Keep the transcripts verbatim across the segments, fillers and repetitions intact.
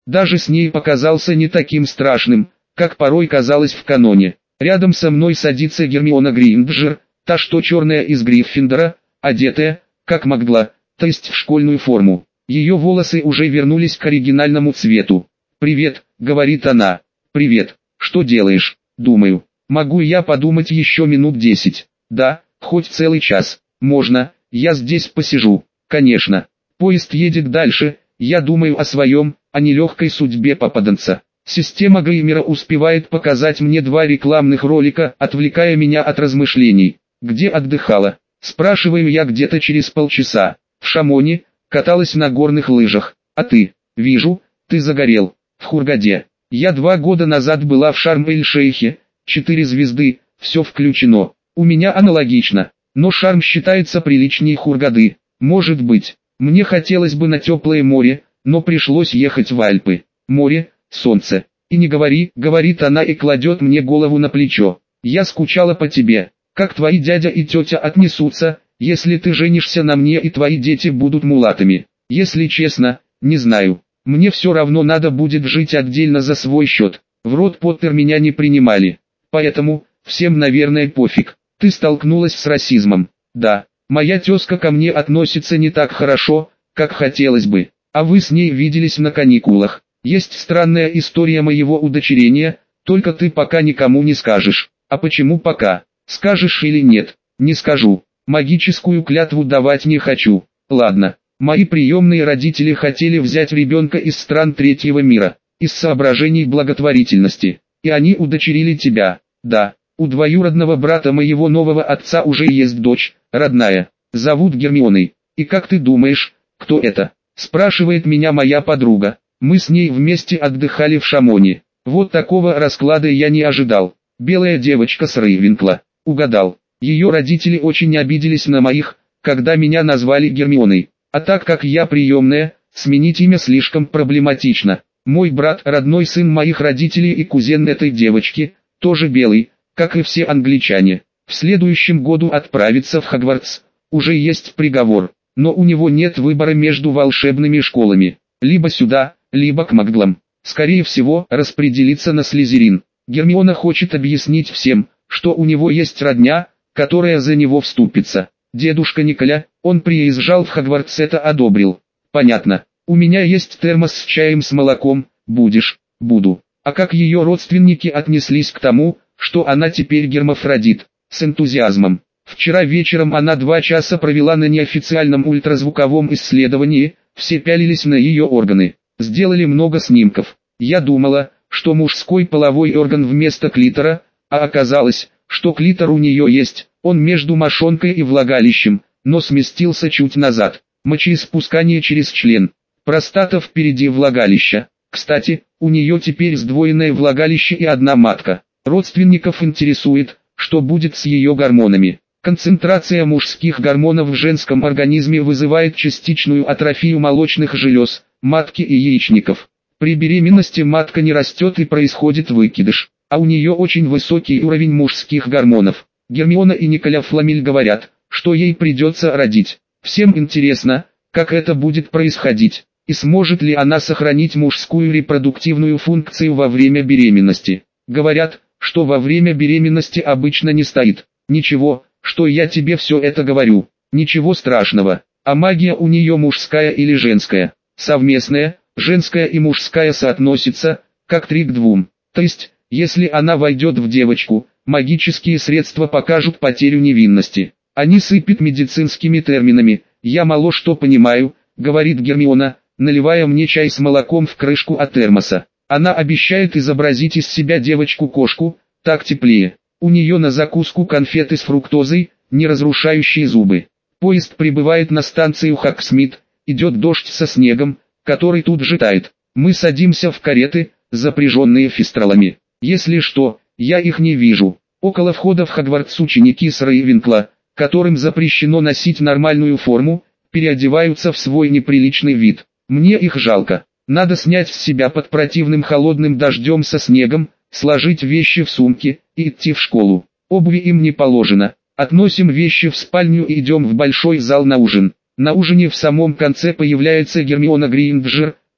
Даже с ней показался не таким страшным, как порой казалось в каноне. Рядом со мной садится Гермиона Грейнджер, та что черная из Гриффиндора, одетая, как могла, то есть в школьную форму. Ее волосы уже вернулись к оригинальному цвету. «Привет», — говорит она. «Привет, что делаешь?» «Думаю, могу я подумать еще минут десять?» «Да, хоть целый час. Можно, я здесь посижу». «Конечно». Поезд едет дальше, я думаю о своем, о нелегкой судьбе попаданца. Система Геймера успевает показать мне два рекламных ролика, отвлекая меня от размышлений. «Где отдыхала?» Спрашиваю я где-то через полчаса. «В Шамоне, каталась на горных лыжах. А ты?» «Вижу, ты загорел. В Хургаде. Я два года назад была в Шарм-эль-Шейхе, четыре звезды, все включено. У меня аналогично. Но Шарм считается приличнее Хургады. Может быть, мне хотелось бы на теплое море, но пришлось ехать в Альпы. Море, солнце. И не говори, говорит она и кладет мне голову на плечо. Я скучала по тебе. Как твои дядя и тетя отнесутся, если ты женишься на мне и твои дети будут мулатами? Если честно, не знаю. Мне все равно надо будет жить отдельно за свой счет. В род Поттер меня не принимали. Поэтому, всем наверное пофиг. Ты столкнулась с расизмом. Да, моя тезка ко мне относится не так хорошо, как хотелось бы. А вы с ней виделись на каникулах. Есть странная история моего удочерения, только ты пока никому не скажешь. А почему пока? Скажешь или нет? Не скажу. Магическую клятву давать не хочу. Ладно. Мои приемные родители хотели взять ребенка из стран третьего мира, из соображений благотворительности. И они удочерили тебя. Да, у двоюродного брата моего нового отца уже есть дочь, родная. Зовут Гермионой. И как ты думаешь, кто это? Спрашивает меня моя подруга. Мы с ней вместе отдыхали в Шамоне. Вот такого расклада я не ожидал. Белая девочка с Рейвенкла. Угадал. Ее родители очень обиделись на моих, когда меня назвали Гермионой. А так как я приемная, сменить имя слишком проблематично. Мой брат, родной сын моих родителей и кузен этой девочки, тоже белый, как и все англичане. В следующем году отправится в Хогвартс. Уже есть приговор, но у него нет выбора между волшебными школами. Либо сюда, либо к Маглам. Скорее всего, распределиться на Слизерин. Гермиона хочет объяснить всем, что у него есть родня, которая за него вступится. Дедушка Николя, он приезжал в Хогвартс, это одобрил. Понятно. У меня есть термос с чаем с молоком, будешь? Буду. А как ее родственники отнеслись к тому, что она теперь гермафродит? С энтузиазмом. Вчера вечером она два часа провела на неофициальном ультразвуковом исследовании, все пялились на ее органы. Сделали много снимков. Я думала, что мужской половой орган вместо клитора, а оказалось, что клитор у нее есть, он между мошонкой и влагалищем, но сместился чуть назад. Мочеиспускание через член. Простата впереди влагалища. Кстати, у нее теперь сдвоенное влагалище и одна матка. Родственников интересует, что будет с ее гормонами. Концентрация мужских гормонов в женском организме вызывает частичную атрофию молочных желез, матки и яичников. При беременности матка не растет и происходит выкидыш, а у нее очень высокий уровень мужских гормонов. Гермиона и Николя Фламель говорят, что ей придется родить. Всем интересно, как это будет происходить, и сможет ли она сохранить мужскую репродуктивную функцию во время беременности. Говорят, что во время беременности обычно не стоит. Ничего, что я тебе все это говорю. Ничего страшного. А магия у нее мужская или женская? Совместная, женская и мужская соотносится, как три к двум. То есть, если она войдет в девочку, магические средства покажут потерю невинности. Они сыпят медицинскими терминами. Я мало что понимаю, говорит Гермиона, наливая мне чай с молоком в крышку от термоса. Она обещает изобразить из себя девочку-кошку, так теплее. У нее на закуску конфеты с фруктозой, не разрушающие зубы. Поезд прибывает на станцию Хоксмит, идет дождь со снегом, который тут же тает. Мы садимся в кареты, запряженные фистралами. Если что, я их не вижу. Около входа в Хогвартс ученики с Рейвенкла, которым запрещено носить нормальную форму, переодеваются в свой неприличный вид. Мне их жалко. Надо снять с себя под противным холодным дождем со снегом, сложить вещи в сумки и идти в школу. Обуви им не положено. Относим вещи в спальню и идем в большой зал на ужин. На ужине в самом конце появляется Гермиона Грейнджер,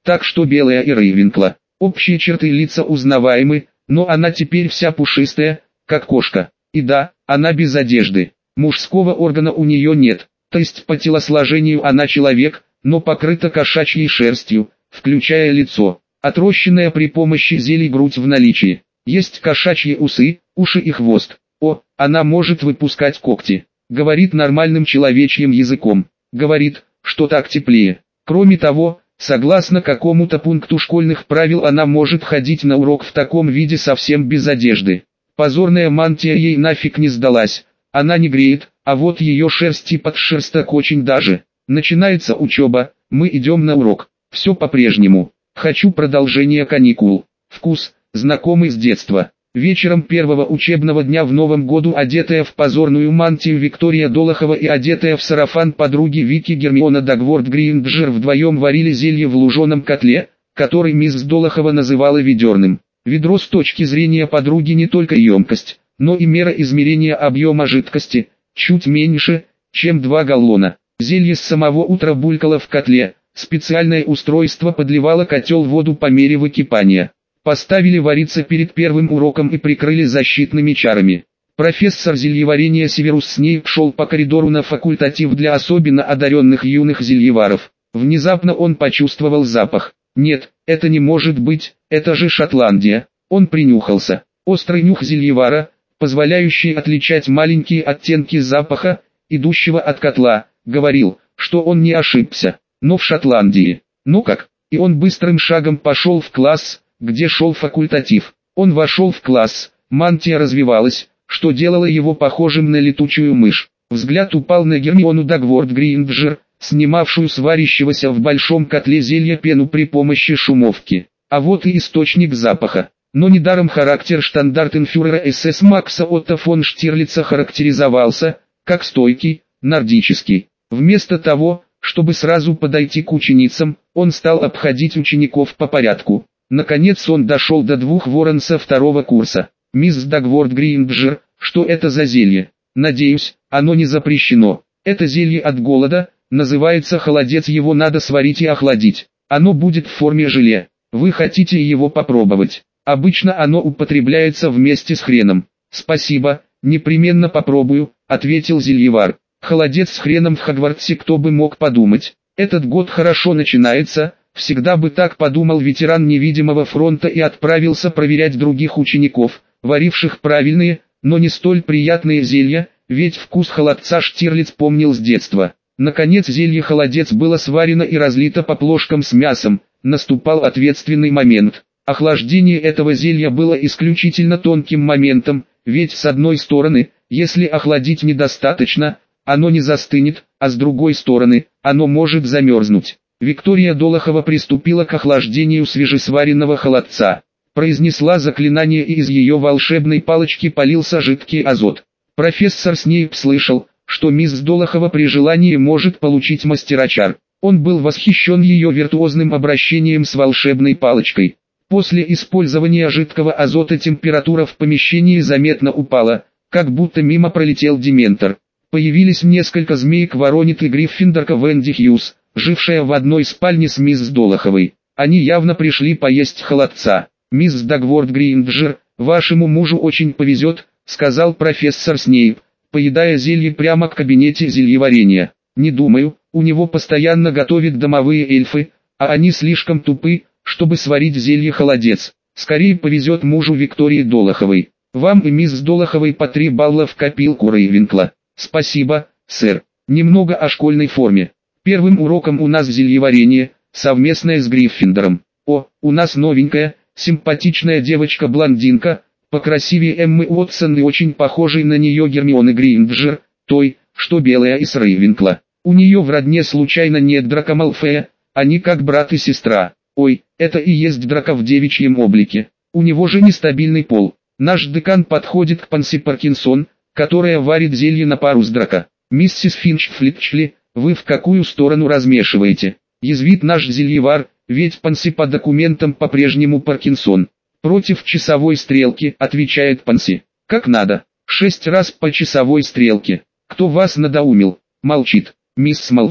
Так что Белая и Рейвенкла. Общие черты лица узнаваемы, но она теперь вся пушистая, как кошка. И да, она без одежды. Мужского органа у нее нет, то есть по телосложению она человек, но покрыта кошачьей шерстью, включая лицо. Отрощенная при помощи зелий грудь в наличии. Есть кошачьи усы, уши и хвост. О, она может выпускать когти. Говорит нормальным человечьим языком. Говорит, что так теплее. Кроме того, согласно какому-то пункту школьных правил она может ходить на урок в таком виде совсем без одежды. Позорная мантия ей нафиг не сдалась. Она не греет, а вот ее шерсть и подшерсток очень даже. Начинается учеба, мы идем на урок. Все по-прежнему. Хочу продолжение каникул. Вкус, знакомый с детства. Вечером первого учебного дня в Новом году, одетая в позорную мантию Виктория Долохова и одетая в сарафан подруги Вики Гермиона Дагворт Гринджер вдвоем варили зелье в луженом котле, который мисс Долохова называла ведерным. Ведро с точки зрения подруги не только емкость, но и мера измерения объема жидкости, чуть меньше, чем два галлона. Зелье с самого утра булькало в котле, специальное устройство подливало котел воду по мере выкипания. Поставили вариться перед первым уроком и прикрыли защитными чарами. Профессор зельеварения Северус Снейп шел по коридору на факультатив для особенно одаренных юных зельеваров. Внезапно он почувствовал запах. Нет, это не может быть, это же Шотландия. Он принюхался. Острый нюх зельевара, позволяющий отличать маленькие оттенки запаха, идущего от котла, говорил, что он не ошибся. Но в Шотландии. Ну как? И он быстрым шагом пошел в класс, где шел факультатив. Он вошел в класс, мантия развивалась, что делало его похожим на летучую мышь. Взгляд упал на Гермиону Дагворт Гринджер, снимавшую с варящегося в большом котле зелья пену при помощи шумовки. А вот и источник запаха. Но недаром характер штандартенфюрера эс эс Макса Отто фон Штирлица характеризовался, как стойкий, нордический. Вместо того, чтобы сразу подойти к ученицам, он стал обходить учеников по порядку. Наконец он дошел до двух ворон со второго курса. «Мисс Дагворт Гринджер, что это за зелье? Надеюсь, оно не запрещено. Это зелье от голода, называется холодец, его надо сварить и охладить. Оно будет в форме желе. Вы хотите его попробовать? Обычно оно употребляется вместе с хреном». «Спасибо, непременно попробую», — ответил зельевар. «Холодец с хреном в Хогвартсе, кто бы мог подумать. Этот год хорошо начинается». Всегда бы так подумал ветеран невидимого фронта и отправился проверять других учеников, варивших правильные, но не столь приятные зелья, ведь вкус холодца Штирлиц помнил с детства. Наконец зелье холодец было сварено и разлито по плошкам с мясом, наступал ответственный момент. Охлаждение этого зелья было исключительно тонким моментом, ведь с одной стороны, если охладить недостаточно, оно не застынет, а с другой стороны, оно может замерзнуть. Виктория Долохова приступила к охлаждению свежесваренного холодца. Произнесла заклинание, и из ее волшебной палочки полился жидкий азот. Профессор Снейп слышал, что мисс Долохова при желании может получить мастерачар. Он был восхищен ее виртуозным обращением с волшебной палочкой. После использования жидкого азота температура в помещении заметно упала, как будто мимо пролетел дементор. Появились несколько змеек-воронит и гриффиндорка Венди Хьюз, жившая в одной спальне с мисс Долоховой. Они явно пришли поесть холодца. «Мисс Дагворт Гринджер, вашему мужу очень повезет», — сказал профессор Снейп, поедая зелье прямо в кабинете зельеварения. «Не думаю, у него постоянно готовят домовые эльфы, а они слишком тупы, чтобы сварить зелье холодец. Скорее повезет мужу Виктории Долоховой. Вам и мисс Долоховой по три балла в копилку Рейвенкла». «Спасибо, сэр. Немного о школьной форме. Первым уроком у нас зельеварение, совместное с Гриффиндором. О, у нас новенькая, симпатичная девочка-блондинка, покрасивее Эммы Уотсон и очень похожей на нее Гермионы Гринджер, той, что белая из Рейвенкла. У нее в родне случайно нет Драко Малфоя, они как брат и сестра. Ой, это и есть Драко в девичьем облике. У него же нестабильный пол. Наш декан подходит к Панси Паркинсон, которая варит зелье на пару с Драко. Миссис Финч-Флитчли, вы в какую сторону размешиваете? Язвит наш зельевар, ведь Панси по документам по-прежнему Паркинсон. Против часовой стрелки, отвечает Панси. Как надо. Шесть раз по часовой стрелке. Кто вас надоумил? Молчит. Мисс Малфой,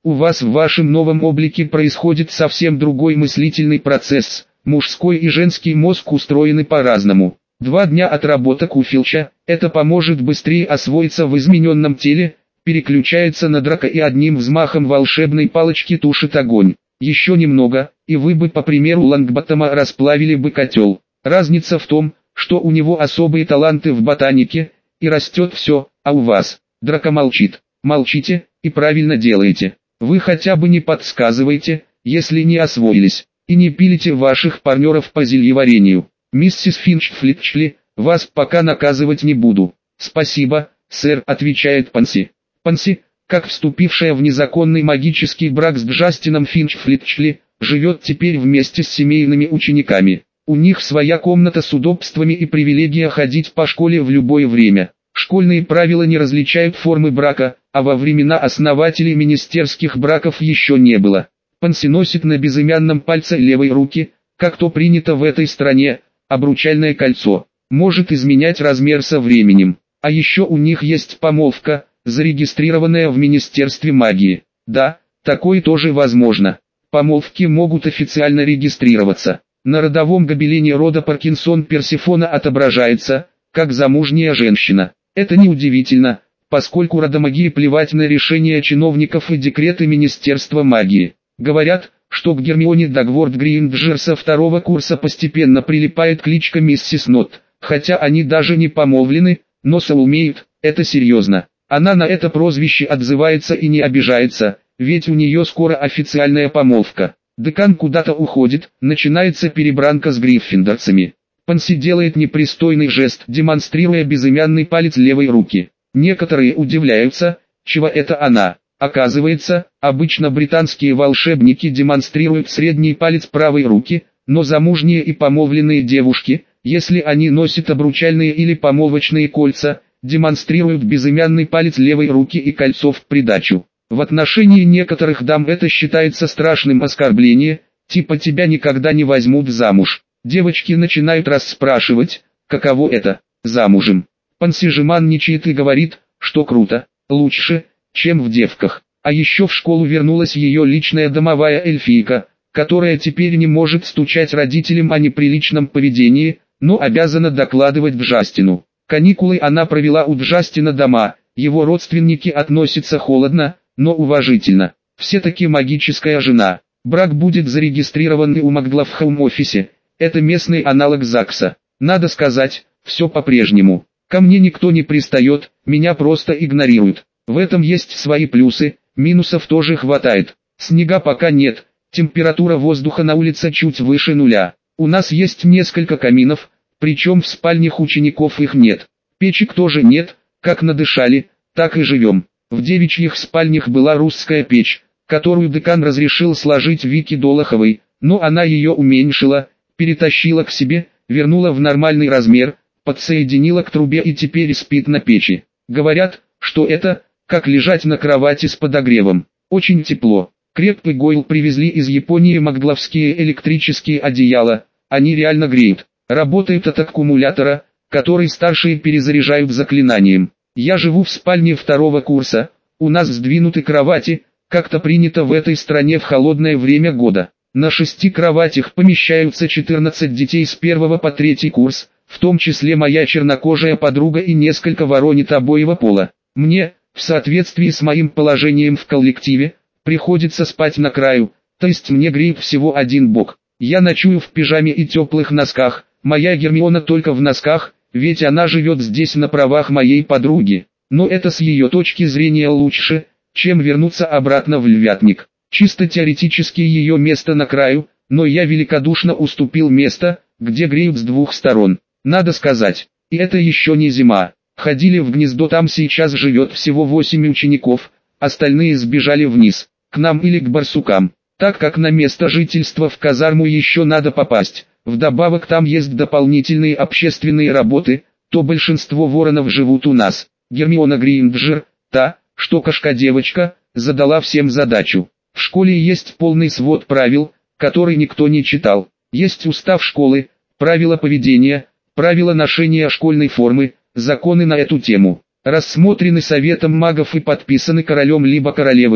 У вас в вашем новом облике происходит совсем другой мыслительный процесс. Мужской и женский мозг устроены по-разному. Два дня отработок у Филча, это поможет быстрее освоиться в измененном теле, переключается на драка и одним взмахом волшебной палочки тушит огонь. Еще немного, и вы бы по примеру Лонгботтома расплавили бы котел. Разница в том, что у него особые таланты в ботанике, и растет все, а у вас. Драка молчит. Молчите, и правильно делаете. Вы хотя бы не подсказывайте, если не освоились, и не пилите ваших партнеров по зельеварению. Миссис Финч-Флитчли, вас пока наказывать не буду. Спасибо, сэр, отвечает Панси. Панси, как вступившая в незаконный магический брак с Джастином Финч-Флитчли, живет теперь вместе с семейными учениками. У них своя комната с удобствами и привилегия ходить по школе в любое время. Школьные правила не различают формы брака, а во времена основателей министерских браков еще не было. Панси носит на безымянном пальце левой руки, как то принято в этой стране, обручальное кольцо. Может изменять размер со временем. А еще у них есть помолвка, зарегистрированная в Министерстве магии. Да, такое тоже возможно. Помолвки могут официально регистрироваться. На родовом гобелене рода Паркинсон Персефона отображается, как замужняя женщина. Это неудивительно, поскольку родомагии плевать на решения чиновников и декреты Министерства магии. Говорят, что к Гермионе Дагворт Грейнджер со второго курса постепенно прилипает кличка Миссис Нот, хотя они даже не помолвлены, но соумеют, это серьезно. Она на это прозвище отзывается и не обижается, ведь у нее скоро официальная помолвка. Декан куда-то уходит, начинается перебранка с гриффиндорцами. Панси делает непристойный жест, демонстрируя безымянный палец левой руки. Некоторые удивляются, чего это она. Оказывается, обычно британские волшебники демонстрируют средний палец правой руки, но замужние и помолвленные девушки, если они носят обручальные или помолвочные кольца, демонстрируют безымянный палец левой руки и кольцо в придачу. В отношении некоторых дам это считается страшным оскорблением, типа тебя никогда не возьмут замуж. Девочки начинают расспрашивать, каково это, замужем. Панси жеманничает и говорит, что круто, лучше, чем в девках. А еще в школу вернулась ее личная домовая эльфийка, которая теперь не может стучать родителям о неприличном поведении, но обязана докладывать Джастину. Каникулы она провела у Джастина дома, его родственники относятся холодно, но уважительно. Все-таки магическая жена. Брак будет зарегистрирован и у Магла в хоум-офисе. Это местный аналог ЗАГСа. Надо сказать, все по-прежнему. Ко мне никто не пристает, меня просто игнорируют. В этом есть свои плюсы, минусов тоже хватает. Снега пока нет, температура воздуха на улице чуть выше нуля. У нас есть несколько каминов, причем в спальнях учеников их нет. Печек тоже нет, как надышали, так и живем. В девичьих спальнях была русская печь, которую декан разрешил сложить Вике Долоховой, но она ее уменьшила, перетащила к себе, вернула в нормальный размер, подсоединила к трубе и теперь спит на печи. Говорят, что это, как лежать на кровати с подогревом. Очень тепло. Креп и Гойл привезли из Японии магловские электрические одеяла, они реально греют. Работают от аккумулятора, который старшие перезаряжают заклинанием. Я живу в спальне второго курса, у нас сдвинуты кровати, как-то принято в этой стране в холодное время года. На шести кроватях помещаются четырнадцать детей с первого по третий курс, в том числе моя чернокожая подруга и несколько воронит обоего пола. Мне, в соответствии с моим положением в коллективе, приходится спать на краю, то есть мне греет всего один бок. Я ночую в пижаме и теплых носках, моя Гермиона только в носках, ведь она живет здесь на правах моей подруги. Но это с ее точки зрения лучше, чем вернуться обратно в Львятник. Чисто теоретически ее место на краю, но я великодушно уступил место, где греют с двух сторон. Надо сказать, и это еще не зима. Ходили в гнездо, там сейчас живет всего восемь учеников, остальные сбежали вниз, к нам или к барсукам. Так как на место жительства в казарму еще надо попасть, вдобавок там есть дополнительные общественные работы, то большинство воронов живут у нас. Гермиона Грейнджер, та, что кошка-девочка, задала всем задачу. В школе есть полный свод правил, который никто не читал. Есть устав школы, правила поведения, правила ношения школьной формы, законы на эту тему. Рассмотрены советом магов и подписаны королем либо королевой.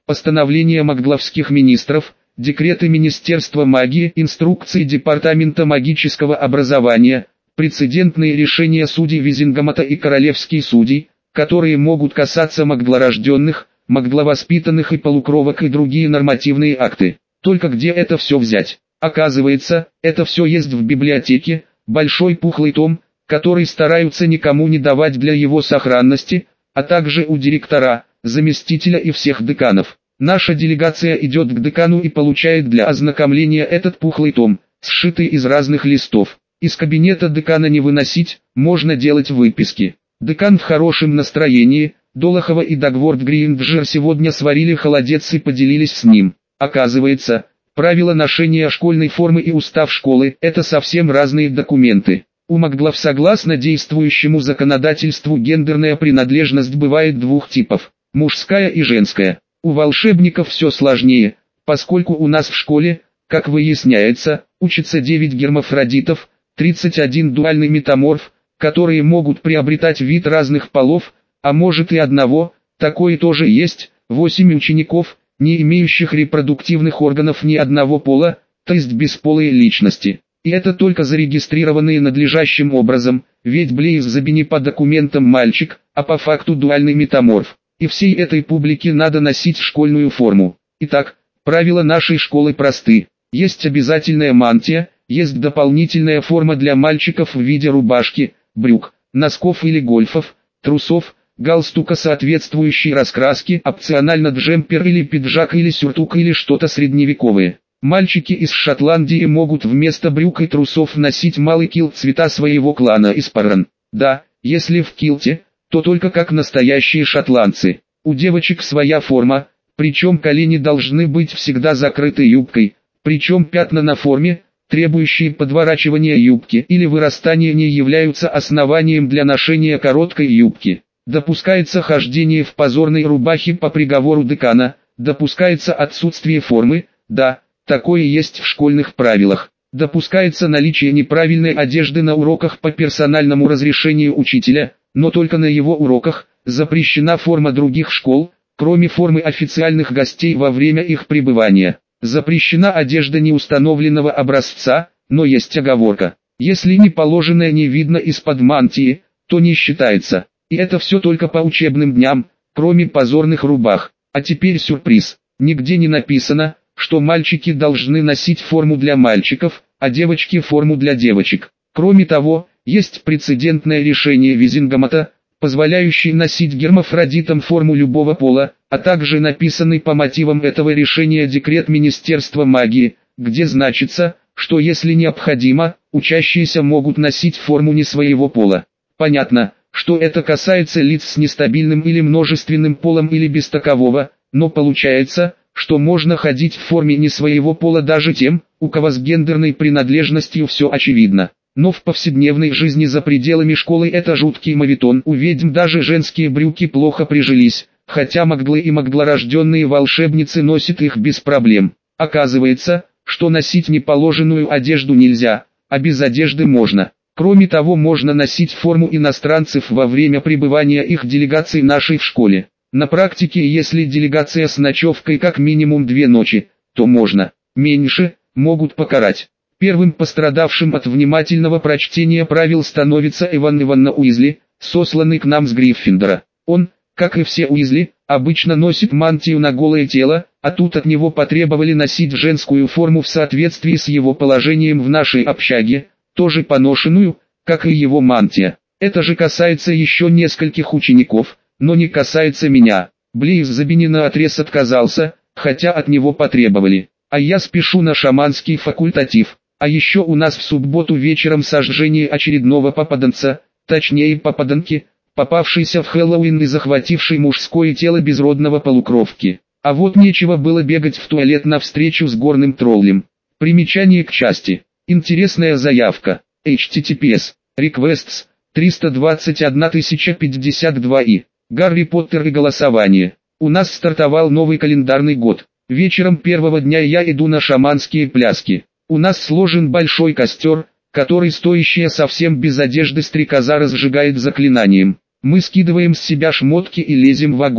постановления магдлавских министров, декреты Министерства магии, инструкции Департамента магического образования, прецедентные решения судей Визингамата и королевских судей, которые могут касаться магдлорожденных, магдловоспитанных и полукровок и другие нормативные акты. Только где это все взять? Оказывается, это все есть в библиотеке, большой пухлый том, который стараются никому не давать для его сохранности, а также у директора, заместителя и всех деканов. Наша делегация идет к декану и получает для ознакомления этот пухлый том, сшитый из разных листов. Из кабинета декана не выносить, можно делать выписки. Декан в хорошем настроении, Долохова и Дагворд Гриндджер сегодня сварили холодец и поделились с ним. Оказывается, правила ношения школьной формы и устав школы – это совсем разные документы. У Магдлов согласно действующему законодательству гендерная принадлежность бывает двух типов – мужская и женская. У волшебников все сложнее, поскольку у нас в школе, как выясняется, учатся девять гермафродитов, тридцать один дуальный метаморф, которые могут приобретать вид разных полов, а может и одного, такое тоже есть, восемь учеников, не имеющих репродуктивных органов ни одного пола, то есть бесполые личности. И это только зарегистрированные надлежащим образом, ведь Блейз Забини по документам мальчик, а по факту дуальный метаморф. И всей этой публике надо носить школьную форму. Итак, правила нашей школы просты. Есть обязательная мантия, есть дополнительная форма для мальчиков в виде рубашки, брюк, носков или гольфов, трусов, галстука соответствующей раскраски, опционально джемпер или пиджак или сюртук или что-то средневековое. Мальчики из Шотландии могут вместо брюк и трусов носить малый килт цвета своего клана из Паран. Да, если в килте, то только как настоящие шотландцы. У девочек своя форма, причем колени должны быть всегда закрыты юбкой, причем пятна на форме, требующие подворачивания юбки или вырастания, не являются основанием для ношения короткой юбки. Допускается хождение в позорной рубахе по приговору декана, допускается отсутствие формы, да, такое есть в школьных правилах. Допускается наличие неправильной одежды на уроках по персональному разрешению учителя, но только на его уроках. Запрещена форма других школ, кроме формы официальных гостей во время их пребывания. Запрещена одежда неустановленного образца, но есть оговорка. Если не положенное не видно из-под мантии, то не считается. И это все только по учебным дням, кроме позорных рубах. А теперь сюрприз. Нигде не написано, что мальчики должны носить форму для мальчиков, а девочки форму для девочек. Кроме того, есть прецедентное решение Визингамата, позволяющий носить гермафродитам форму любого пола, а также написанный по мотивам этого решения декрет Министерства магии, где значится, что если необходимо, учащиеся могут носить форму не своего пола. Понятно, что это касается лиц с нестабильным или множественным полом или без такового, но получается, что можно ходить в форме не своего пола даже тем, у кого с гендерной принадлежностью все очевидно. Но в повседневной жизни за пределами школы это жуткий моветон. У ведьм даже женские брюки плохо прижились, хотя магдлы и магдлорожденные волшебницы носят их без проблем. Оказывается, что носить неположенную одежду нельзя, а без одежды можно. Кроме того, можно носить форму иностранцев во время пребывания их делегаций нашей в школе. На практике, если делегация с ночевкой как минимум две ночи, то можно. Меньше, могут покарать. Первым пострадавшим от внимательного прочтения правил становится Иван Ивановна Уизли, сосланный к нам с Гриффиндора. Он, как и все Уизли, обычно носит мантию на голое тело, а тут от него потребовали носить женскую форму в соответствии с его положением в нашей общаге, тоже поношенную, как и его мантия. Это же касается еще нескольких учеников, но не касается меня. Блейз Забини наотрез отказался, хотя от него потребовали. А я спешу на шаманский факультатив. А еще у нас в субботу вечером сожжение очередного попаданца, точнее попаданки, попавшейся в Хэллоуин и захватившей мужское тело безродного полукровки. А вот нечего было бегать в туалет на встречу с горным троллем. Примечание к части. Интересная заявка. эйч ти ти пи эс. Requests. триста двадцать одна тысяча пятьдесят два и. Гарри Поттер и голосование. У нас стартовал новый календарный год. Вечером первого дня я иду на шаманские пляски. У нас сложен большой костер, который стоящая совсем без одежды стрекоза разжигает заклинанием. Мы скидываем с себя шмотки и лезем в огонь.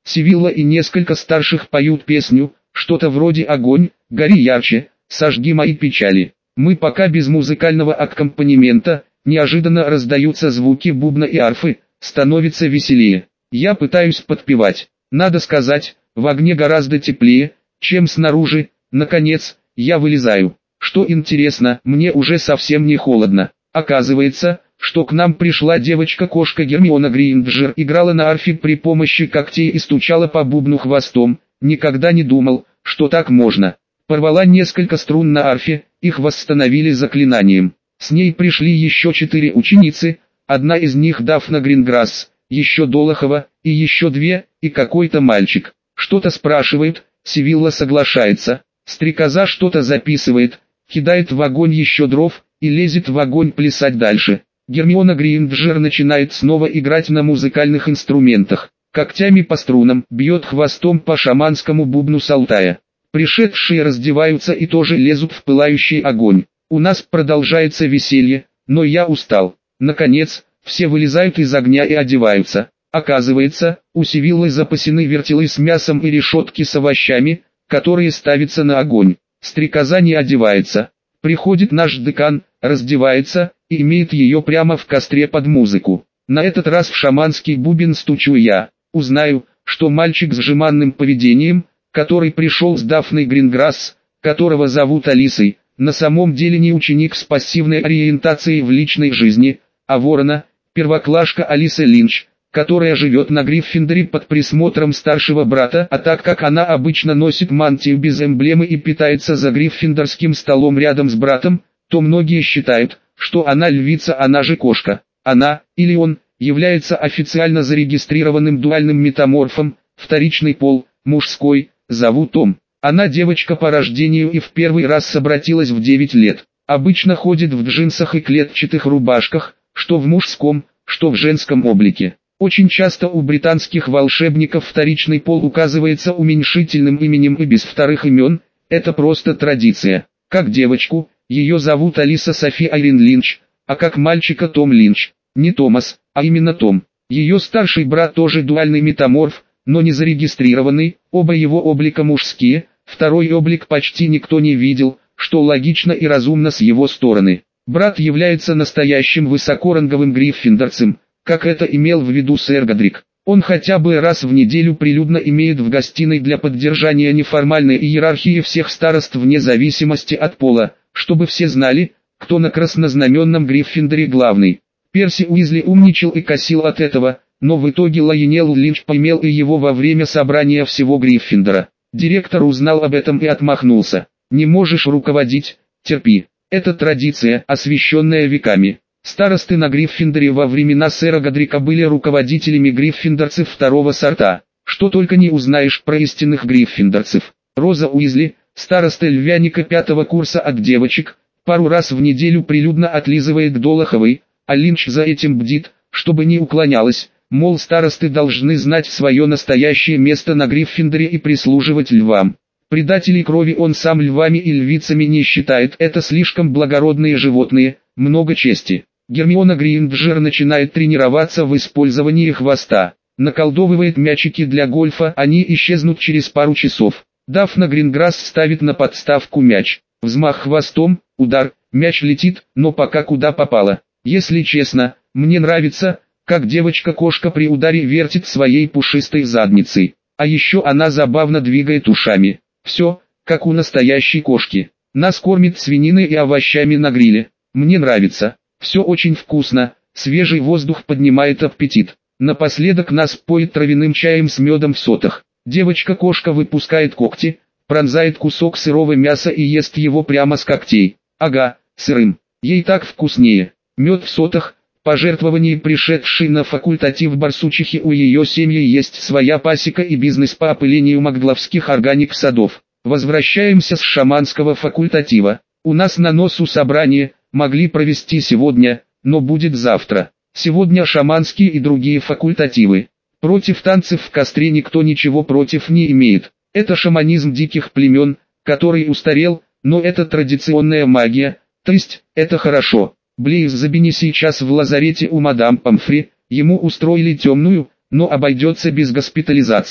Сивилла и несколько старших поют песню, что-то вроде «Огонь, гори ярче, сожги мои печали». Мы пока без музыкального аккомпанемента, неожиданно раздаются звуки бубна и арфы, становится веселее. Я пытаюсь подпевать. Надо сказать, в огне гораздо теплее, чем снаружи. Наконец, я вылезаю. Что интересно, мне уже совсем не холодно. Оказывается, что к нам пришла девочка-кошка Гермиона Грейнджер, играла на арфе при помощи когтей и стучала по бубну хвостом. Никогда не думал, что так можно. Порвала несколько струн на арфе, их восстановили заклинанием. С ней пришли еще четыре ученицы, одна из них Дафна Гринграсс, еще Долохова, и еще две, и какой-то мальчик. Что-то спрашивает, Сивилла соглашается, стрекоза что-то записывает, кидает в огонь еще дров, и лезет в огонь плясать дальше. Гермиона Грейнджер начинает снова играть на музыкальных инструментах, когтями по струнам, бьет хвостом по шаманскому бубну с алтая. Пришедшие раздеваются и тоже лезут в пылающий огонь. У нас продолжается веселье, но я устал. Наконец, все вылезают из огня и одеваются. Оказывается, у Сивиллы запасены вертелы с мясом и решетки с овощами, которые ставятся на огонь. Стрекоза не одевается. Приходит наш декан, раздевается, и имеет ее прямо в костре под музыку. На этот раз в шаманский бубен стучу я. Узнаю, что мальчик с жеманным поведением, который пришел с Дафной Гринграсс, которого зовут Алисой, на самом деле не ученик с пассивной ориентацией в личной жизни, а ворона, первоклашка Алиса Линч, которая живет на Гриффиндоре под присмотром старшего брата, а так как она обычно носит мантию без эмблемы и питается за гриффиндорским столом рядом с братом, то многие считают, что она львица, она же кошка. Она, или он, является официально зарегистрированным дуальным метаморфом, вторичный пол, мужской, зовут Том. Она девочка по рождению и в первый раз обратилась в девять лет. Обычно ходит в джинсах и клетчатых рубашках, что в мужском, что в женском облике. Очень часто у британских волшебников вторичный пол указывается уменьшительным именем и без вторых имен, это просто традиция. Как девочку, ее зовут Алиса Софи Айрин Линч, а как мальчика Том Линч. Не Томас, а именно Том. Ее старший брат тоже дуальный метаморф, но не зарегистрированный, оба его облика мужские, второй облик почти никто не видел, что логично и разумно с его стороны. Брат является настоящим высокоранговым гриффиндорцем, как это имел в виду сэр Годрик. Он хотя бы раз в неделю прилюдно имеет в гостиной для поддержания неформальной иерархии всех старост вне зависимости от пола, чтобы все знали, кто на краснознаменном Гриффиндоре главный. Перси Уизли умничал и косил от этого, но в итоге Лайонел Линч поймал и его во время собрания всего Гриффиндора. Директор узнал об этом и отмахнулся. «Не можешь руководить, терпи. Это традиция, освященная веками». Старосты на Гриффиндоре во времена сэра Годрика были руководителями гриффиндорцев второго сорта. Что только не узнаешь про истинных гриффиндорцев. Роза Уизли, староста львяника пятого курса от девочек, пару раз в неделю прилюдно отлизывает Долоховой, а Линч за этим бдит, чтобы не уклонялась, мол, старосты должны знать свое настоящее место на Гриффиндоре и прислуживать львам. Предателей крови он сам львами и львицами не считает, это слишком благородные животные, много чести. Гермиона Грейнджер начинает тренироваться в использовании хвоста. Наколдовывает мячики для гольфа, они исчезнут через пару часов. Дафна Гринграсс ставит на подставку мяч. Взмах хвостом, удар, мяч летит, но пока куда попало. Если честно, мне нравится, как девочка-кошка при ударе вертит своей пушистой задницей. А еще она забавно двигает ушами. Все, как у настоящей кошки. Нас кормит свининой и овощами на гриле. Мне нравится. Все очень вкусно, свежий воздух поднимает аппетит. Напоследок нас поет травяным чаем с медом в сотах. Девочка-кошка выпускает когти, пронзает кусок сырого мяса и ест его прямо с когтей. Ага, сырым. Ей так вкуснее. Мед в сотах, пожертвование пришедшей на факультатив барсучихи, у ее семьи есть своя пасека и бизнес по опылению макглавских органик садов. Возвращаемся с шаманского факультатива. У нас на носу собрание, могли провести сегодня, но будет завтра. Сегодня шаманские и другие факультативы. Против танцев в костре никто ничего против не имеет. Это шаманизм диких племен, который устарел, но это традиционная магия, то есть, это хорошо. Блейз Забини сейчас в лазарете у мадам Помфри, ему устроили темную, но обойдется без госпитализации.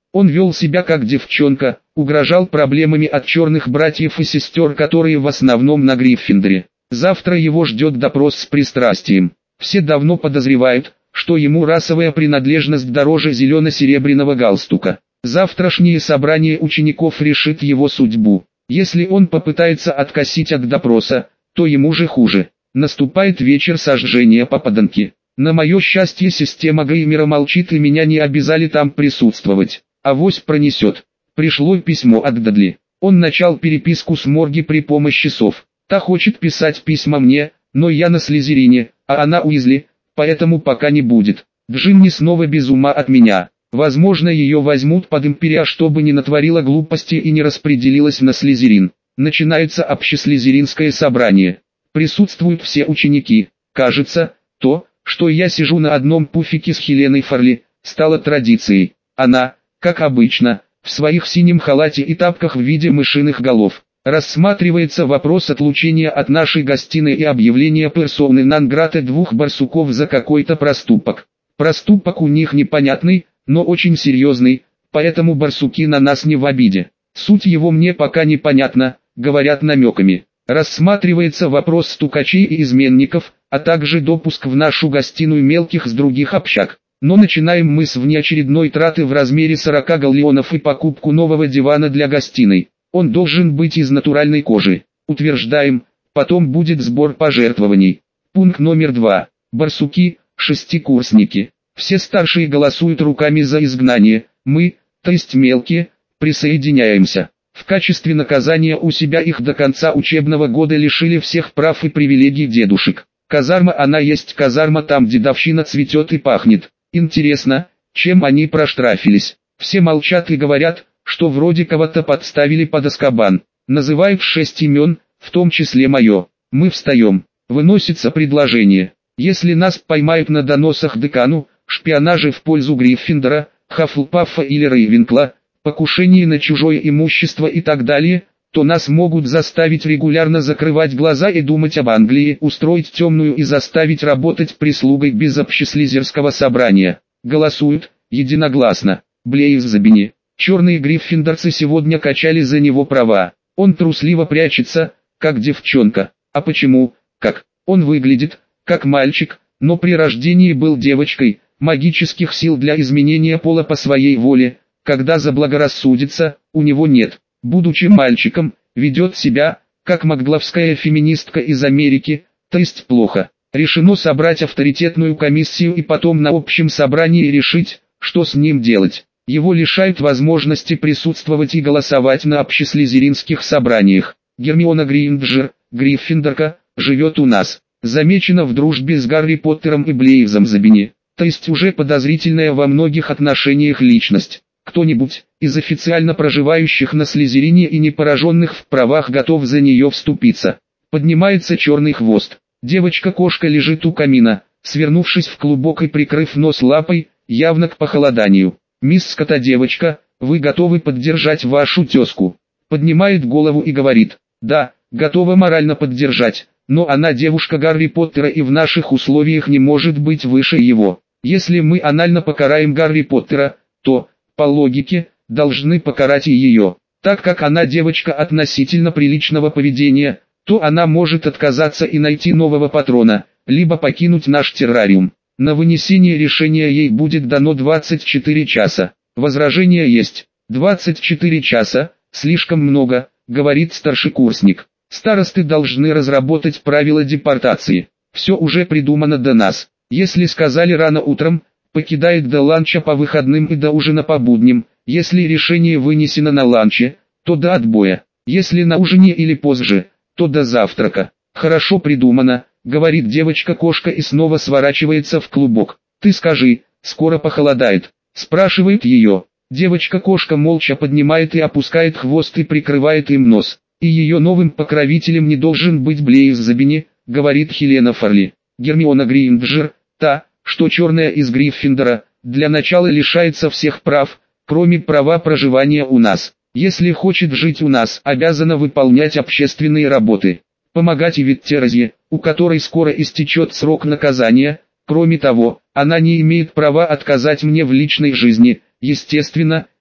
Он вел себя как девчонка, угрожал проблемами от черных братьев и сестер, которые в основном на Гриффиндоре. Завтра его ждет допрос с пристрастием. Все давно подозревают, что ему расовая принадлежность дороже зелено-серебряного галстука. Завтрашнее собрание учеников решит его судьбу. Если он попытается откосить от допроса, то ему же хуже. Наступает вечер сожжения попаданки. На мое счастье, система Геймера молчит и меня не обязали там присутствовать. Авось пронесет. Пришло письмо от Дадли. Он начал переписку с Морги при помощи сов. Та хочет писать письма мне, но я на Слизерине, а она Уизли, поэтому пока не будет. Джинни снова без ума от меня. Возможно, ее возьмут под империя, чтобы не натворила глупости и не распределилась на Слизерин. Начинается общеслизеринское собрание. Присутствуют все ученики. Кажется, то, что я сижу на одном пуфике с Хеленой Фарли, стало традицией. Она, как обычно, в своих синем халате и тапках в виде мышиных голов. Рассматривается вопрос отлучения от нашей гостиной и объявления персоны нон-грата двух барсуков за какой-то проступок. Проступок у них непонятный, но очень серьезный, поэтому барсуки на нас не в обиде. Суть его мне пока непонятна, говорят намеками. Рассматривается вопрос стукачей и изменников, а также допуск в нашу гостиную мелких с других общак. Но начинаем мы с внеочередной траты в размере сорока галлеонов и покупку нового дивана для гостиной. Он должен быть из натуральной кожи. Утверждаем, потом будет сбор пожертвований. Пункт номер два. Барсуки, шестикурсники. Все старшие голосуют руками за изгнание, мы, то есть мелкие, присоединяемся. В качестве наказания у себя их до конца учебного года лишили всех прав и привилегий дедушек. Казарма она есть казарма, там дедовщина цветет и пахнет. Интересно, чем они проштрафились? Все молчат и говорят, что вроде кого-то подставили под Азкабан. Называют шесть имен, в том числе мое. Мы встаем. Выносится предложение. Если нас поймают на доносах декану, шпионаже в пользу Гриффиндора, Хаффлпаффа или Рейвенкла, покушении на чужое имущество и так далее, то нас могут заставить регулярно закрывать глаза и думать об Англии, устроить темную и заставить работать прислугой без общеслизерского собрания. Голосуют, единогласно. Блейз Забини. Черные гриффиндорцы сегодня качали за него права. Он трусливо прячется, как девчонка. А почему? Как? Он выглядит, как мальчик, но при рождении был девочкой. Магических сил для изменения пола по своей воле, когда заблагорассудится, у него нет. Будучи мальчиком, ведет себя, как макгловская феминистка из Америки, то есть плохо. Решено собрать авторитетную комиссию и потом на общем собрании решить, что с ним делать. Его лишают возможности присутствовать и голосовать на общеслизеринских собраниях. Гермиона Грейнджер, Гриффиндорка, живет у нас. Замечена в дружбе с Гарри Поттером и Блейзом Забини. То есть уже подозрительная во многих отношениях личность. Кто-нибудь из официально проживающих на Слизерине и не пораженных в правах готов за нее вступиться. Поднимается черный хвост. Девочка-кошка лежит у камина, свернувшись в клубок и прикрыв нос лапой, явно к похолоданию. «Мисс Скотодевочка, вы готовы поддержать вашу тезку?» Поднимает голову и говорит: «Да, готова морально поддержать, но она девушка Гарри Поттера и в наших условиях не может быть выше его. Если мы анально покараем Гарри Поттера, то, по логике, должны покарать и ее. Так как она девочка относительно приличного поведения, то она может отказаться и найти нового патрона, либо покинуть наш террариум. На вынесение решения ей будет дано двадцать четыре часа. Возражения есть. двадцать четыре часа, слишком много, говорит старшекурсник. Старосты должны разработать правила депортации. Все уже придумано до нас. Если сказали рано утром, покидает до ланча по выходным и до ужина по будням. Если решение вынесено на ланче, то до отбоя. Если на ужине или позже, то до завтрака. Хорошо придумано, говорит девочка-кошка и снова сворачивается в клубок. Ты скажи, скоро похолодает? Спрашивает ее. Девочка-кошка молча поднимает и опускает хвост и прикрывает им нос. И ее новым покровителем не должен быть Блейз Забини, говорит Хелена Фарли. Гермиона Грейнджер, та, что черная из Гриффиндора, для начала лишается всех прав, кроме права проживания у нас. Если хочет жить у нас, обязана выполнять общественные работы. Помогать Ивет-Терезе, у которой скоро истечет срок наказания. Кроме того, она не имеет права отказать мне в личной жизни. Естественно,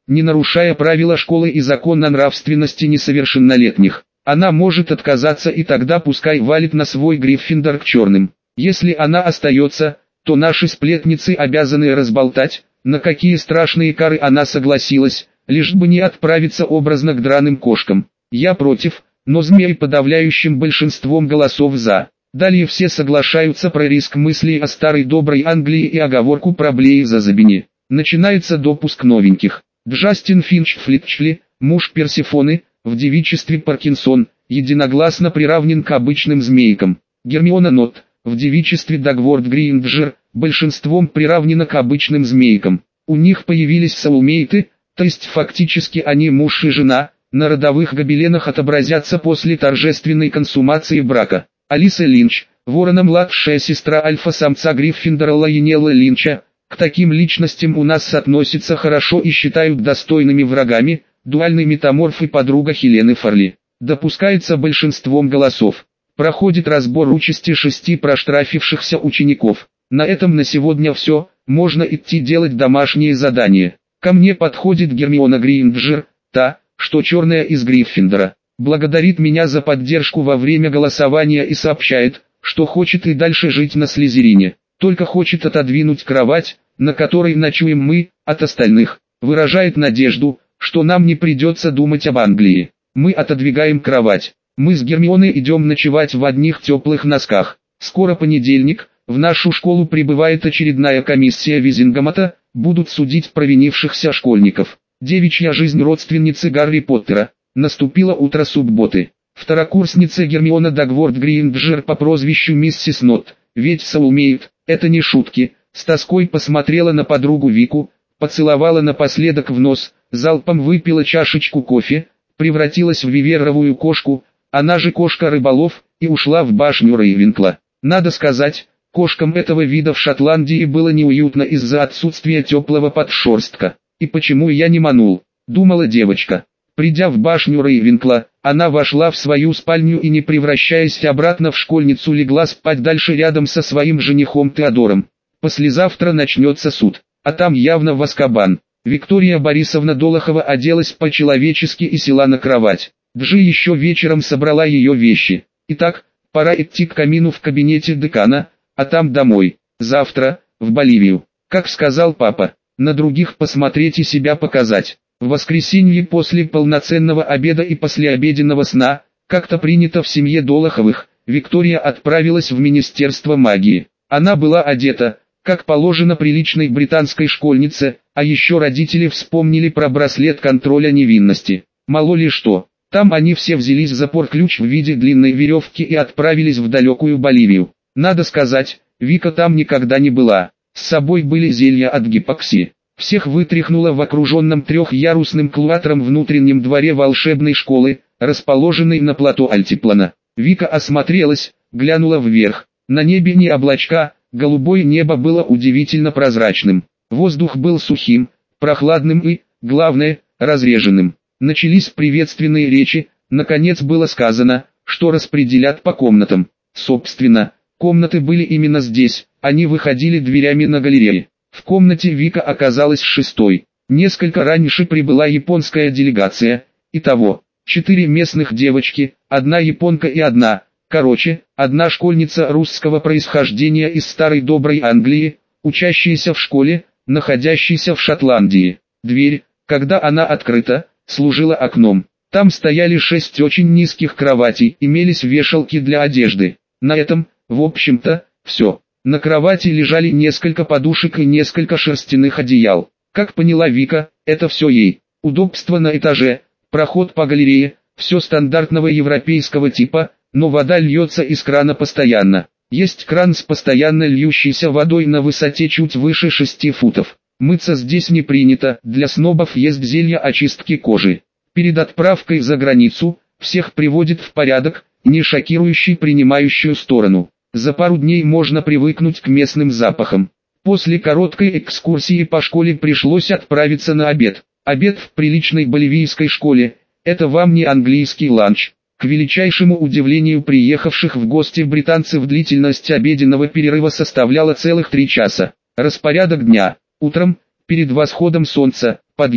не нарушая правила школы и закон о нравственности несовершеннолетних. Она может отказаться, и тогда пускай валит на свой Гриффиндор к черным. Если она остается, то наши сплетницы обязаны разболтать, на какие страшные кары она согласилась, лишь бы не отправиться образно к драным кошкам. Я против, но змей подавляющим большинством голосов за. Далее все соглашаются про риск мыслей о старой доброй Англии и оговорку про Блеи за Забини. Начинается допуск новеньких. Джастин Финч Флитчли, муж Персефоны, в девичестве Паркинсон, единогласно приравнен к обычным змейкам. Гермиона Нот, в девичестве Дагворд Грейнджер, большинством приравнена к обычным змейкам. У них появились соулмейты, то есть фактически они муж и жена, на родовых гобеленах отобразятся после торжественной консумации брака. Алиса Линч, Ворона-младшая сестра альфа-самца Гриффиндора Лайонелла Линча, к таким личностям у нас относятся хорошо и считают достойными врагами, дуальный метаморф и подруга Хелены Фарли. Допускается большинством голосов. Проходит разбор участи шести проштрафившихся учеников. На этом на сегодня все, можно идти делать домашние задания. Ко мне подходит Гермиона Грейнджер, та, что черная из Гриффиндора. Благодарит меня за поддержку во время голосования и сообщает, что хочет и дальше жить на Слизерине. Только хочет отодвинуть кровать, на которой ночуем мы, от остальных. Выражает надежду, что нам не придется думать об Англии. Мы отодвигаем кровать. Мы с Гермионой идем ночевать в одних теплых носках. Скоро понедельник, в нашу школу прибывает очередная комиссия Визингамата, будут судить провинившихся школьников. Девичья жизнь родственницы Гарри Поттера. Наступило утро субботы. Второкурсница Гермиона Дагворд Грейнджер по прозвищу Миссис Нот, ведь соулмейт, это не шутки, с тоской посмотрела на подругу Вику, поцеловала напоследок в нос, залпом выпила чашечку кофе, превратилась в виверовую кошку, она же кошка-рыболов, и ушла в башню Рейвенкла. Надо сказать, кошкам этого вида в Шотландии было неуютно из-за отсутствия теплого подшерстка. И почему я не манул, думала девочка. Придя в башню Рейвенкла, она вошла в свою спальню и, не превращаясь обратно в школьницу, легла спать дальше рядом со своим женихом Теодором. Послезавтра начнется суд, а там явно в Азкабан. Виктория Борисовна Долохова оделась по-человечески и села на кровать. Джи еще вечером собрала ее вещи. Итак, пора идти к камину в кабинете декана, а там домой. Завтра, в Боливию. Как сказал папа, на других посмотреть и себя показать. В воскресенье после полноценного обеда и послеобеденного сна, как-то принято в семье Долоховых, Виктория отправилась в Министерство магии. Она была одета, как положено приличной британской школьнице, а еще родители вспомнили про браслет контроля невинности. Мало ли что, там они все взялись за порт-ключ в виде длинной веревки и отправились в далекую Боливию. Надо сказать, Вика там никогда не была, с собой были зелья от гипоксии. Всех вытряхнуло в окруженном трехъярусным клуатром внутреннем дворе волшебной школы, расположенной на плато Альтиплана. Вика осмотрелась, глянула вверх. На небе не облачка, голубое небо было удивительно прозрачным. Воздух был сухим, прохладным и, главное, разреженным. Начались приветственные речи, наконец было сказано, что распределят по комнатам. Собственно, комнаты были именно здесь, они выходили дверями на галереи. В комнате Вика оказалась шестой. Несколько раньше прибыла японская делегация. Итого, четыре местных девочки, одна японка и одна, короче, одна школьница русского происхождения из старой доброй Англии, учащаяся в школе, находящейся в Шотландии. Дверь, когда она открыта, служила окном. Там стояли шесть очень низких кроватей, имелись вешалки для одежды. На этом, в общем-то, все. На кровати лежали несколько подушек и несколько шерстяных одеял. Как поняла Вика, это все ей. Удобство на этаже, проход по галерее, все стандартного европейского типа, но вода льется из крана постоянно. Есть кран с постоянно льющейся водой на высоте чуть выше шести футов. Мыться здесь не принято, для снобов есть зелье очистки кожи. Перед отправкой за границу, всех приводит в порядок, не шокирующий принимающую сторону. За пару дней можно привыкнуть к местным запахам. После короткой экскурсии по школе пришлось отправиться на обед. Обед в приличной боливийской школе – это вам не английский ланч. К величайшему удивлению приехавших в гости британцев длительность обеденного перерыва составляла целых три часа. Распорядок дня. Утром, перед восходом солнца, подъем,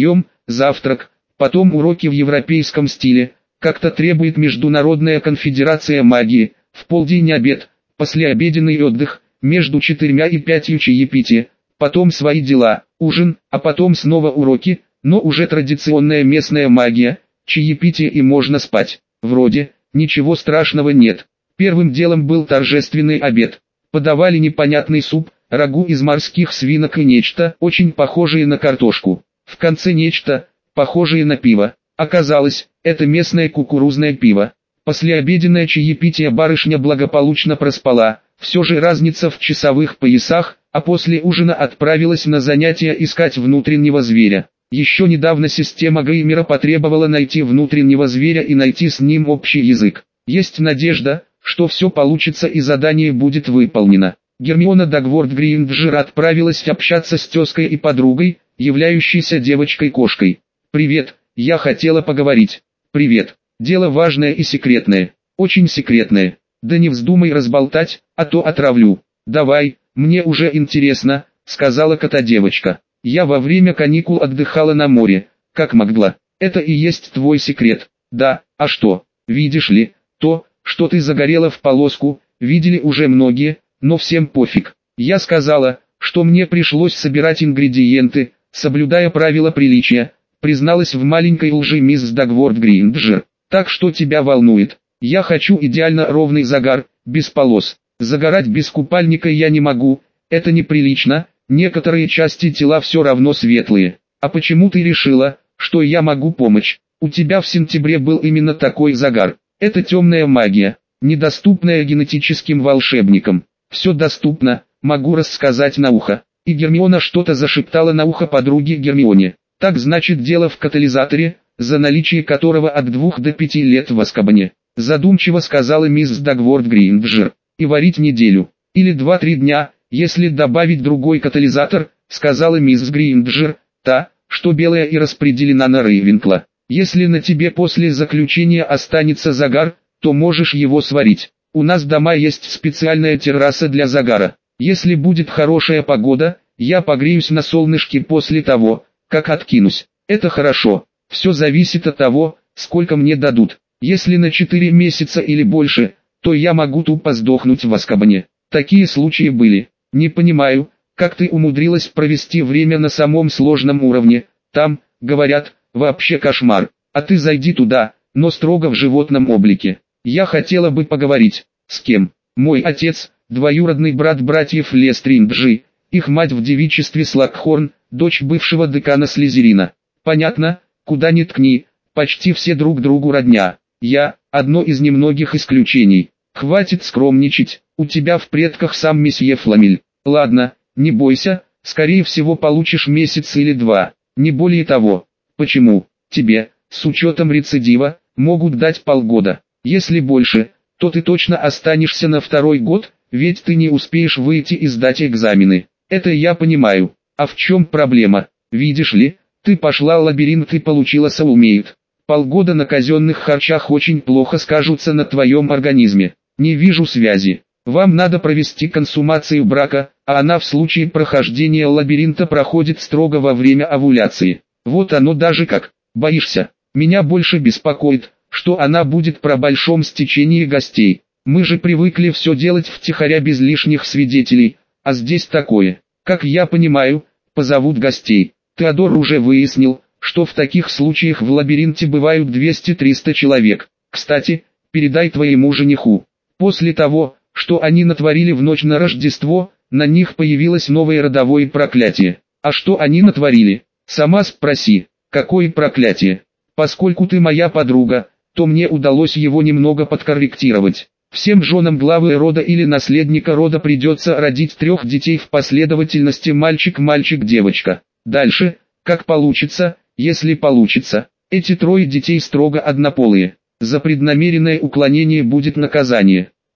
завтрак, потом уроки в европейском стиле, как-то требует Международная конфедерация магии, в полдень обед, послеобеденный отдых, между четырьмя и пятью чаепитие, потом свои дела, ужин, а потом снова уроки, но уже традиционная местная магия, чаепитие и можно спать. Вроде, ничего страшного нет. Первым делом был торжественный обед. Подавали непонятный суп, рагу из морских свинок и нечто, очень похожее на картошку. В конце нечто, похожее на пиво. Оказалось, это местное кукурузное пиво. Послеобеденное чаепитие барышня благополучно проспала, все же разница в часовых поясах, а после ужина отправилась на занятия искать внутреннего зверя. Еще недавно система Геймера потребовала найти внутреннего зверя и найти с ним общий язык. Есть надежда, что все получится и задание будет выполнено. Гермиона Дагворт Грейнджер отправилась общаться с тезкой и подругой, являющейся девочкой-кошкой. «Привет, я хотела поговорить». «Привет, дело важное и секретное, очень секретное. Да не вздумай разболтать, а то отравлю». «Давай, мне уже интересно», — сказала кота-девочка. «Я во время каникул отдыхала на море, как могла. Это и есть твой секрет». «Да, а что? Видишь ли, то, что ты загорела в полоску, видели уже многие, но всем пофиг. Я сказала, что мне пришлось собирать ингредиенты, соблюдая правила приличия», призналась в маленькой лжи мисс Дагворт Грейнджер. «Так что тебя волнует? Я хочу идеально ровный загар, без полос. Загорать без купальника я не могу, это неприлично, некоторые части тела все равно светлые. А почему ты решила, что я могу помочь? У тебя в сентябре был именно такой загар. Это темная магия, недоступная генетическим волшебникам. Все доступно, могу рассказать на ухо». И Гермиона что-то зашептала на ухо подруге Гермионе. «Так значит дело в катализаторе, за наличие которого от двух до пяти лет в Азкабане», задумчиво сказала мисс Дагворт Грейнджер. «И варить неделю, или два-три дня, если добавить другой катализатор», сказала мисс Грейнджер, та, что белая и распределена на Рейвенкла. «Если на тебе после заключения останется загар, то можешь его сварить. У нас дома есть специальная терраса для загара. Если будет хорошая погода, я погреюсь на солнышке после того, как откинусь. Это хорошо. Все зависит от того, сколько мне дадут. Если на четыре месяца или больше, то я могу тупо сдохнуть в Азкабане. Такие случаи были. Не понимаю, как ты умудрилась провести время на самом сложном уровне. Там, говорят, вообще кошмар. А ты зайди туда, но строго в животном облике. Я хотела бы поговорить». «С кем?» «Мой отец, двоюродный брат братьев Лестринджи, их мать в девичестве Слакхорн, дочь бывшего декана Слизерина». «Понятно, куда ни ткни, почти все друг другу родня. Я – одно из немногих исключений. Хватит скромничать, у тебя в предках сам месье Фламель. Ладно, не бойся, скорее всего получишь месяц или два, не более того». «Почему? Тебе, с учетом рецидива, могут дать полгода. Если больше, то ты точно останешься на второй год, ведь ты не успеешь выйти и сдать экзамены». «Это я понимаю. А в чем проблема? Видишь ли, ты пошла в лабиринт и получила соумеет. Полгода на казенных харчах очень плохо скажутся на твоем организме. Не вижу связи. Вам надо провести консумацию брака, а она в случае прохождения лабиринта проходит строго во время овуляции. Вот оно даже как. Боишься? Меня больше беспокоит, что она будет при большом стечении гостей. Мы же привыкли все делать втихаря без лишних свидетелей, а здесь такое. Как я понимаю, позовут гостей. Теодор уже выяснил, что в таких случаях в лабиринте бывают двести-триста человек. Кстати, передай твоему жениху. После того, что они натворили в ночь на Рождество, на них появилось новое родовое проклятие. А что они натворили? Сама спроси, какое проклятие? Поскольку ты моя подруга, то мне удалось его немного подкорректировать. Всем женам главы рода или наследника рода придется родить трех детей в последовательности мальчик-мальчик-девочка. Дальше, как получится, если получится, эти трое детей строго однополые. За преднамеренное уклонение будет наказание.